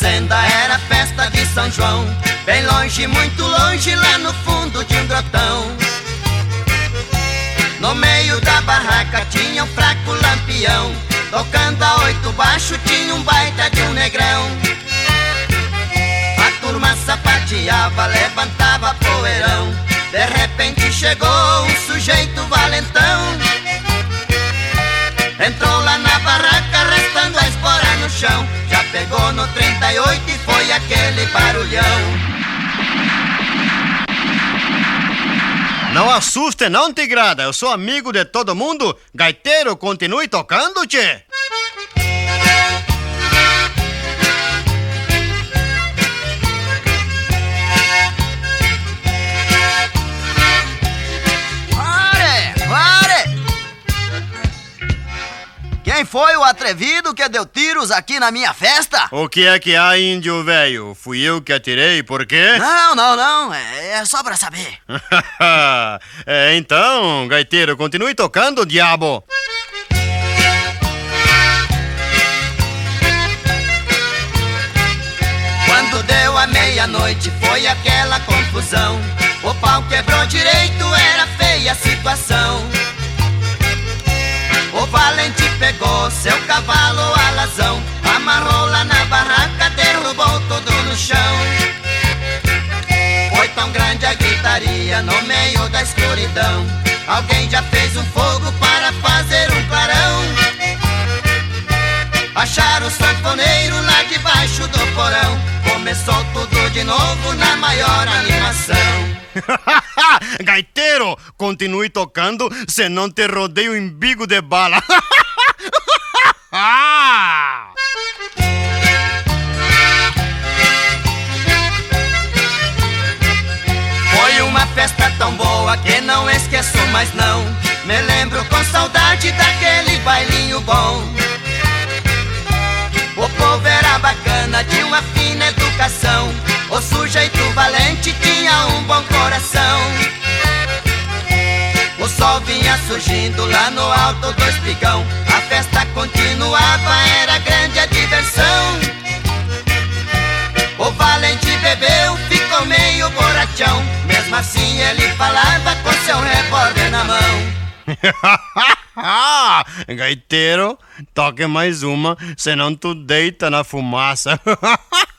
fazenda era festa de São João, bem longe, muito longe, lá no fundo de um grotão. No meio da barraca tinha um fraco lampião, tocando a 8 baixo tinha um baita de um negrão. A turma sapateava, levantava poeirão, de repente chegou um sujeito valentão. Entrou lá na barraca restando a espora no chão, já pegou no 38 e foi aquele barulhão. Não assuste não, tigrada, eu sou amigo de todo mundo. Gaiteiro, continue tocando, tchê. Quem foi o atrevido que deu tiros aqui na minha festa? O que é que há, índio velho? Fui eu que atirei, por quê? Não, é só pra saber. Então, gaiteiro, continue tocando, diabo. Quando deu a meia-noite foi aquela confusão, o pau quebrou direito, era feia a situação. O valente pegou seu cavalo alazão, amarrou lá na barraca, derrubou tudo no chão. Foi tão grande a gritaria no meio da escuridão, alguém já fez um fogo para fazer um clarão. Acharam o sanfoneiro lá debaixo do porão, começou tudo de novo na maior animação. Gaiteiro, continue tocando, senão te rodeio em bico de bala. Foi uma festa tão boa que não esqueço mais não, me lembro com saudade daquele bailinho bom. O povo era bacana, tinha uma fina educação, o sujeito valente tinha um bom coração. O sol vinha surgindo lá no alto do espigão, a festa continuava, era grande a diversão. O valente bebeu, ficou meio borrachão, mesmo assim ele falava com seu revólver na mão. Gaiteiro, toque mais uma, senão tu deita na fumaça.